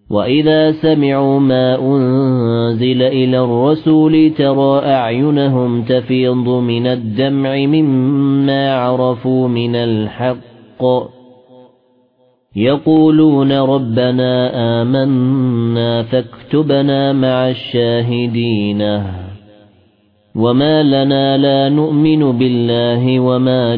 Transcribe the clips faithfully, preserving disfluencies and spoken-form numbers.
وَإِذَا سَمِعُوا مَا أُنزِلَ إِلَى الرَّسُولِ تَرَى أَعْيُنَهُمْ تَفِيضُ مِنَ الدَّمْعِ مِمَّا عَرَفُوا مِنَ الْحَقِّ يَقُولُونَ رَبَّنَا آمَنَّا فَاكْتُبْنَا مَعَ الشَّاهِدِينَ وَمَا لَنَا لَا نُؤْمِنُ بِاللَّهِ وَمَا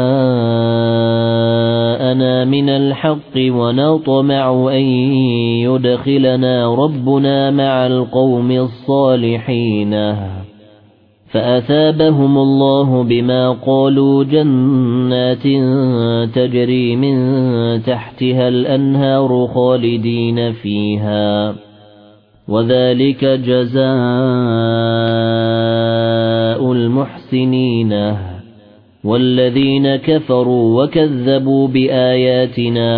جَاءَنَا مِنَ الْحَقِّ وَنَطْمَعُ أَن يُدْخِلَنَا رَبُّنَا مَعَ الْقَوْمِ الصَّالِحِينَ فَأَثَابَهُمُ اللَّهُ بِمَا قَالُوا جَنَّاتٍ تَجْرِي مِن تَحْتِهَا الْأَنْهَارُ خَالِدِينَ فِيهَا وَذَلِكَ جَزَاءُ الْمُحْسِنِينَ وَالَّذِينَ كَفَرُوا وَكَذَّبُوا بِآيَاتِنَا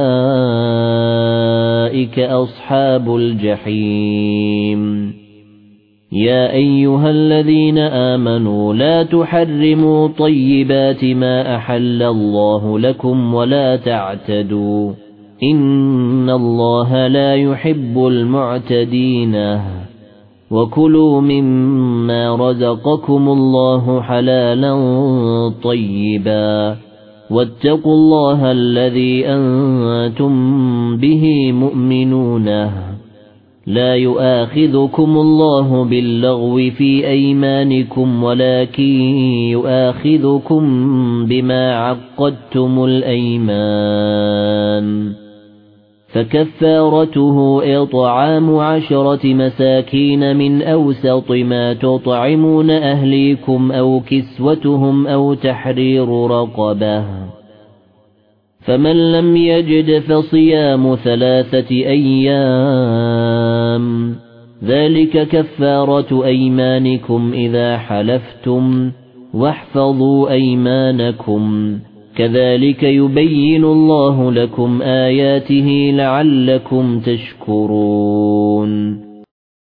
أُولَئِكَ أَصْحَابُ الْجَحِيمِ يَا أَيُّهَا الَّذِينَ آمَنُوا لَا تُحَرِّمُوا طَيِّبَاتِ مَا أَحَلَّ اللَّهُ لَكُمْ وَلَا تَعْتَدُوا إِنَّ اللَّهَ لَا يُحِبُّ الْمُعْتَدِينَ وَكُلُوا مِمَّا رَزَقَكُمُ اللَّهُ حَلَالًا طَيِّبًا وَاتَّقُوا اللَّهَ الَّذِي أَنْتُمْ بِهِ مُؤْمِنُونَ لا يؤاخذكم الله باللغو في أيمانكم ولكن يؤاخذكم بما عقدتم الأيمان فكفارته إطعام عشرة مساكين من أوسط ما تطعمون أهليكم أو كسوتهم أو تحرير رقبة فمن لم يجد فصيام ثلاثة أيام ذلك كفارة أيمانكم إذا حلفتم واحفظوا أيمانكم كذلك يبين الله لكم آياته لعلكم تشكرون